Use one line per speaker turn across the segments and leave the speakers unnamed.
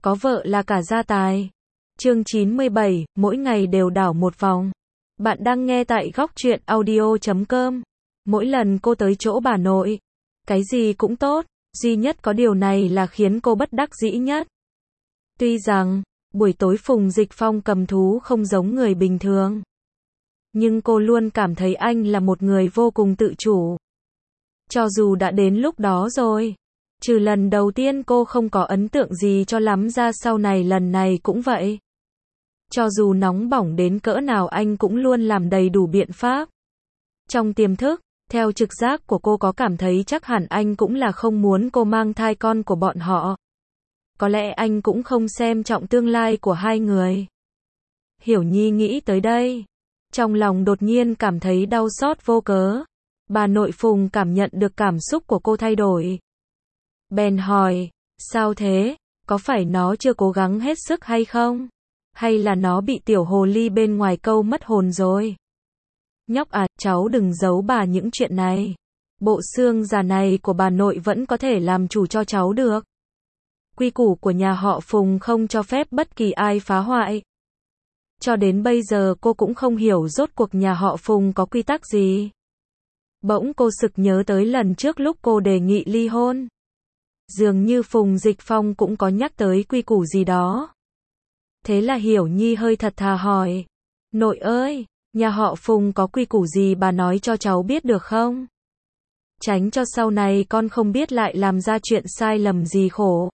có vợ là cả gia tài. Chương 97, mỗi ngày đều đảo một vòng. Bạn đang nghe tại góc truyện audio.com. Mỗi lần cô tới chỗ bà nội, cái gì cũng tốt, duy nhất có điều này là khiến cô bất đắc dĩ nhất. Tuy rằng, buổi tối Phùng Dịch Phong cầm thú không giống người bình thường, nhưng cô luôn cảm thấy anh là một người vô cùng tự chủ. Cho dù đã đến lúc đó rồi, trừ lần đầu tiên cô không có ấn tượng gì cho lắm ra sau này lần này cũng vậy. Cho dù nóng bỏng đến cỡ nào anh cũng luôn làm đầy đủ biện pháp. Trong tiềm thức, theo trực giác của cô có cảm thấy chắc hẳn anh cũng là không muốn cô mang thai con của bọn họ. Có lẽ anh cũng không xem trọng tương lai của hai người. Hiểu Nhi nghĩ tới đây, trong lòng đột nhiên cảm thấy đau xót vô cớ. Bà nội Phùng cảm nhận được cảm xúc của cô thay đổi. Bèn hỏi, sao thế, có phải nó chưa cố gắng hết sức hay không? Hay là nó bị tiểu hồ ly bên ngoài câu mất hồn rồi? Nhóc à, cháu đừng giấu bà những chuyện này. Bộ xương già này của bà nội vẫn có thể làm chủ cho cháu được. Quy củ của nhà họ Phùng không cho phép bất kỳ ai phá hoại. Cho đến bây giờ cô cũng không hiểu rốt cuộc nhà họ Phùng có quy tắc gì. Bỗng cô sực nhớ tới lần trước lúc cô đề nghị ly hôn. Dường như Phùng Dịch Phong cũng có nhắc tới quy củ gì đó. Thế là Hiểu Nhi hơi thật thà hỏi. Nội ơi, nhà họ Phùng có quy củ gì bà nói cho cháu biết được không? Tránh cho sau này con không biết lại làm ra chuyện sai lầm gì khổ.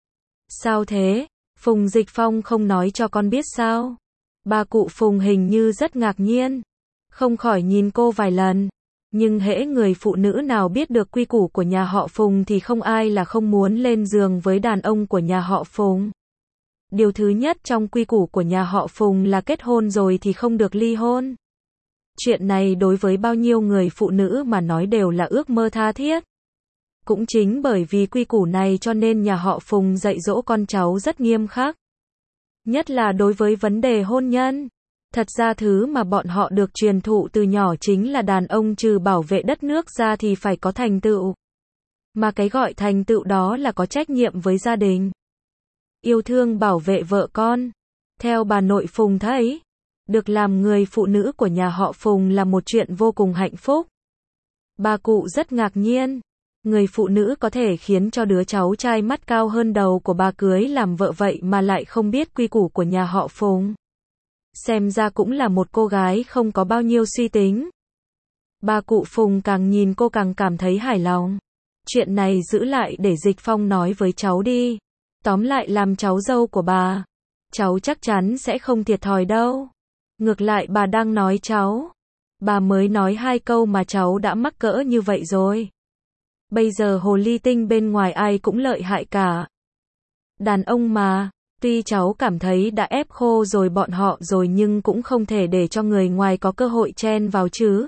Sao thế? Phùng Dịch Phong không nói cho con biết sao? Bà cụ Phùng hình như rất ngạc nhiên. Không khỏi nhìn cô vài lần. Nhưng hễ người phụ nữ nào biết được quy củ của nhà họ Phùng thì không ai là không muốn lên giường với đàn ông của nhà họ Phùng. Điều thứ nhất trong quy củ của nhà họ Phùng là kết hôn rồi thì không được ly hôn. Chuyện này đối với bao nhiêu người phụ nữ mà nói đều là ước mơ tha thiết. Cũng chính bởi vì quy củ này cho nên nhà họ Phùng dạy dỗ con cháu rất nghiêm khắc. Nhất là đối với vấn đề hôn nhân. Thật ra thứ mà bọn họ được truyền thụ từ nhỏ chính là đàn ông trừ bảo vệ đất nước ra thì phải có thành tựu. Mà cái gọi thành tựu đó là có trách nhiệm với gia đình. Yêu thương bảo vệ vợ con. Theo bà nội Phùng thấy, được làm người phụ nữ của nhà họ Phùng là một chuyện vô cùng hạnh phúc. Bà cụ rất ngạc nhiên. Người phụ nữ có thể khiến cho đứa cháu trai mắt cao hơn đầu của bà cưới làm vợ vậy mà lại không biết quy củ của nhà họ Phùng. Xem ra cũng là một cô gái không có bao nhiêu suy tính. Bà cụ Phùng càng nhìn cô càng cảm thấy hài lòng. Chuyện này giữ lại để Dịch Phong nói với cháu đi. Tóm lại làm cháu dâu của bà, cháu chắc chắn sẽ không thiệt thòi đâu. Ngược lại bà đang nói cháu. Bà mới nói 2 câu mà cháu đã mắc cỡ như vậy rồi. Bây giờ hồ ly tinh bên ngoài ai cũng lợi hại cả. Đàn ông mà, tuy cháu cảm thấy đã ép khô rồi bọn họ rồi nhưng cũng không thể để cho người ngoài có cơ hội chen vào chứ.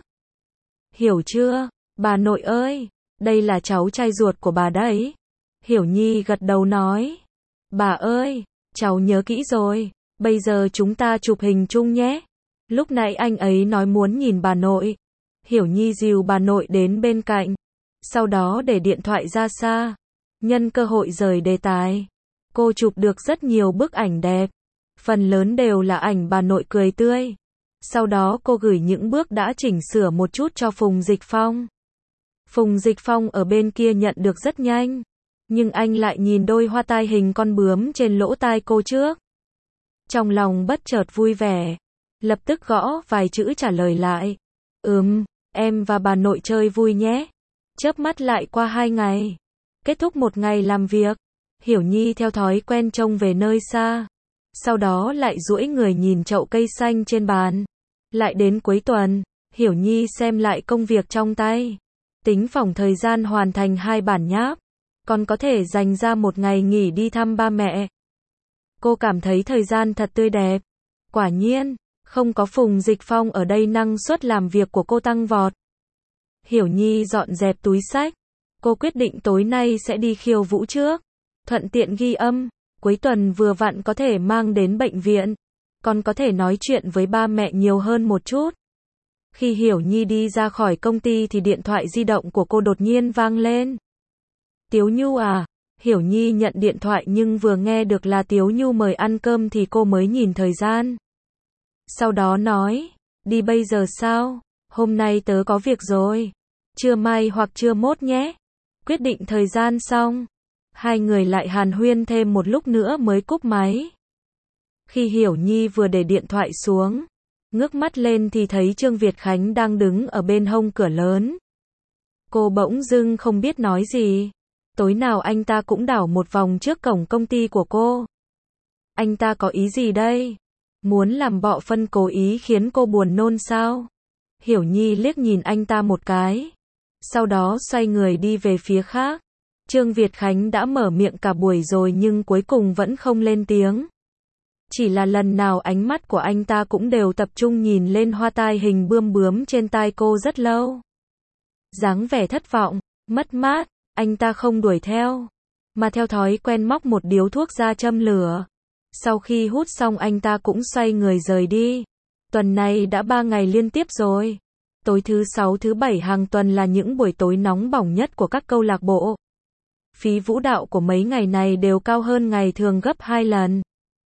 Hiểu chưa, bà nội ơi, đây là cháu trai ruột của bà đấy. Hiểu Nhi gật đầu nói. Bà ơi, cháu nhớ kỹ rồi, bây giờ chúng ta chụp hình chung nhé. Lúc nãy anh ấy nói muốn nhìn bà nội. Hiểu Nhi dìu bà nội đến bên cạnh. Sau đó để điện thoại ra xa. Nhân cơ hội rời đề tài. Cô chụp được rất nhiều bức ảnh đẹp. Phần lớn đều là ảnh bà nội cười tươi. Sau đó cô gửi những bước đã chỉnh sửa một chút cho Phùng Dịch Phong. Phùng Dịch Phong ở bên kia nhận được rất nhanh. Nhưng anh lại nhìn đôi hoa tai hình con bướm trên lỗ tai cô trước. Trong lòng bất chợt vui vẻ. Lập tức gõ vài chữ trả lời lại. Em và bà nội chơi vui nhé. Chớp mắt lại qua 2 ngày. Kết thúc một ngày làm việc. Hiểu Nhi theo thói quen trông về nơi xa. Sau đó lại duỗi người nhìn chậu cây xanh trên bàn. Lại đến cuối tuần, Hiểu Nhi xem lại công việc trong tay. Tính phỏng thời gian hoàn thành 2 bản nháp. Còn có thể dành ra một ngày nghỉ đi thăm ba mẹ. Cô cảm thấy thời gian thật tươi đẹp. Quả nhiên, không có Phùng Dịch Phong ở đây năng suất làm việc của cô tăng vọt. Hiểu Nhi dọn dẹp túi xách. Cô quyết định tối nay sẽ đi khiêu vũ trước. Thuận tiện ghi âm. Cuối tuần vừa vặn có thể mang đến bệnh viện. Còn có thể nói chuyện với ba mẹ nhiều hơn một chút. Khi Hiểu Nhi đi ra khỏi công ty thì điện thoại di động của cô đột nhiên vang lên. Tiếu Nhu à, Hiểu Nhi nhận điện thoại nhưng vừa nghe được là Tiếu Nhu mời ăn cơm thì cô mới nhìn thời gian. Sau đó nói, đi bây giờ sao? Hôm nay tớ có việc rồi. Trưa mai hoặc trưa mốt nhé. Quyết định thời gian xong, hai người lại hàn huyên thêm một lúc nữa mới cúp máy. Khi Hiểu Nhi vừa để điện thoại xuống, ngước mắt lên thì thấy Trương Việt Khánh đang đứng ở bên hông cửa lớn. Cô bỗng dưng không biết nói gì. Tối nào anh ta cũng đảo một vòng trước cổng công ty của cô. Anh ta có ý gì đây? Muốn làm bọ phân cố ý khiến cô buồn nôn sao? Hiểu Nhi liếc nhìn anh ta một cái. Sau đó xoay người đi về phía khác. Trương Việt Khánh đã mở miệng cả buổi rồi nhưng cuối cùng vẫn không lên tiếng. Chỉ là lần nào ánh mắt của anh ta cũng đều tập trung nhìn lên hoa tai hình bươm bướm trên tai cô rất lâu. Dáng vẻ thất vọng, mất mát, anh ta không đuổi theo, mà theo thói quen móc một điếu thuốc ra châm lửa. Sau khi hút xong anh ta cũng xoay người rời đi. Tuần này đã 3 ngày liên tiếp rồi. Tối thứ 6 thứ 7 hàng tuần là những buổi tối nóng bỏng nhất của các câu lạc bộ. Phí vũ đạo của mấy ngày này đều cao hơn ngày thường gấp 2 lần.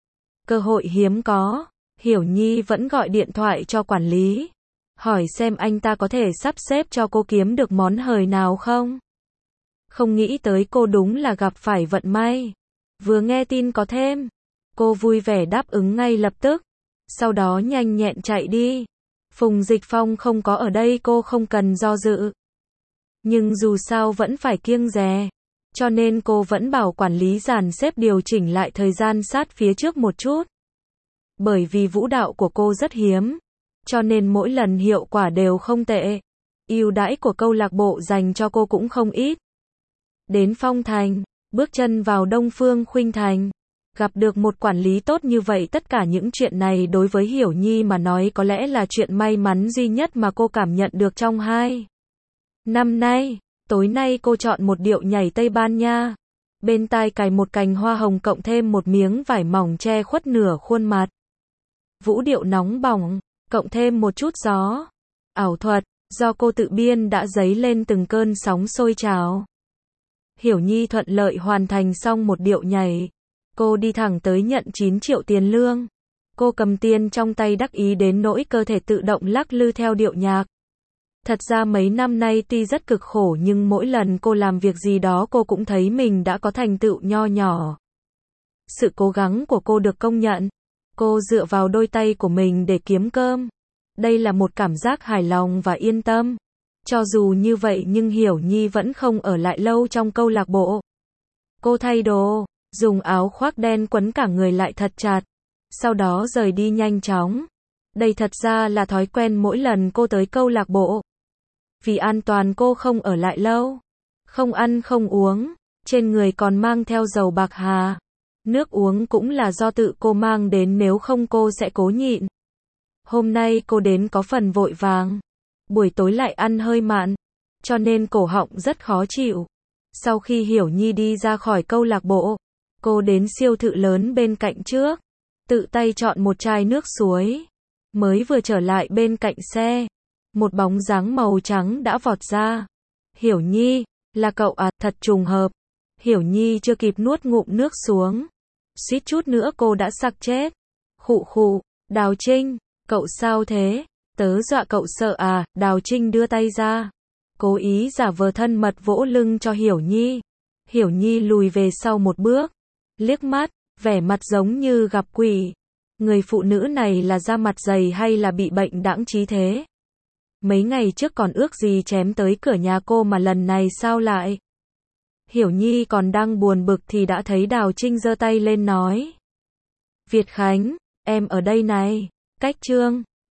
Cơ hội hiếm có, Hiểu Nhi vẫn gọi điện thoại cho quản lý, hỏi xem anh ta có thể sắp xếp cho cô kiếm được món hời nào không. Không nghĩ tới cô đúng là gặp phải vận may. Vừa nghe tin có thêm, cô vui vẻ đáp ứng ngay lập tức, sau đó nhanh nhẹn chạy đi. Phùng Dịch Phong không có ở đây cô không cần do dự. Nhưng dù sao vẫn phải kiêng dè, cho nên cô vẫn bảo quản lý dàn xếp điều chỉnh lại thời gian sát phía trước một chút. Bởi vì vũ đạo của cô rất hiếm, cho nên mỗi lần hiệu quả đều không tệ. Ưu đãi của câu lạc bộ dành cho cô cũng không ít. Đến Phong Thành, bước chân vào Đông Phương Khuynh Thành, gặp được một quản lý tốt như vậy, tất cả những chuyện này đối với Hiểu Nhi mà nói có lẽ là chuyện may mắn duy nhất mà cô cảm nhận được trong 2 năm nay. Tối nay cô chọn một điệu nhảy Tây Ban Nha. Bên tai cài một cành hoa hồng cộng thêm một miếng vải mỏng che khuất nửa khuôn mặt. Vũ điệu nóng bỏng, cộng thêm một chút gió. Ảo thuật, do cô tự biên đã dấy lên từng cơn sóng sôi trào. Hiểu Nhi thuận lợi hoàn thành xong một điệu nhảy. Cô đi thẳng tới nhận 9 triệu tiền lương. Cô cầm tiền trong tay đắc ý đến nỗi cơ thể tự động lắc lư theo điệu nhạc. Thật ra mấy năm nay tuy rất cực khổ nhưng mỗi lần cô làm việc gì đó cô cũng thấy mình đã có thành tựu nho nhỏ. Sự cố gắng của cô được công nhận. Cô dựa vào đôi tay của mình để kiếm cơm. Đây là một cảm giác hài lòng và yên tâm. Cho dù như vậy nhưng Hiểu Nhi vẫn không ở lại lâu trong câu lạc bộ. Cô thay đồ, dùng áo khoác đen quấn cả người lại thật chặt. Sau đó rời đi nhanh chóng. Đây thật ra là thói quen mỗi lần cô tới câu lạc bộ. Vì an toàn cô không ở lại lâu. Không ăn không uống, trên người còn mang theo dầu bạc hà. Nước uống cũng là do tự cô mang đến, nếu không cô sẽ cố nhịn. Hôm nay cô đến có phần vội vàng. Buổi tối lại ăn hơi mặn, cho nên cổ họng rất khó chịu. Sau khi Hiểu Nhi đi ra khỏi câu lạc bộ, cô đến siêu thị lớn bên cạnh trước, tự tay chọn một chai nước suối. Mới vừa trở lại bên cạnh xe, một bóng dáng màu trắng đã vọt ra. Hiểu Nhi, là cậu à, thật trùng hợp. Hiểu Nhi chưa kịp nuốt ngụm nước xuống, suýt chút nữa cô đã sặc chết. Khụ khụ, Đào Trinh, cậu sao thế? Tớ dọa cậu sợ à? Đào Trinh đưa tay ra, cố ý giả vờ thân mật vỗ lưng cho Hiểu Nhi. Hiểu Nhi lùi về sau một bước, liếc mắt, vẻ mặt giống như gặp quỷ. Người phụ nữ này là da mặt dày hay là bị bệnh đãng trí thế? Mấy ngày trước còn ước gì chém tới cửa nhà cô mà lần này sao lại? Hiểu Nhi còn đang buồn bực thì đã thấy Đào Trinh giơ tay lên nói. Việt Khánh, em ở đây này. Cách Trương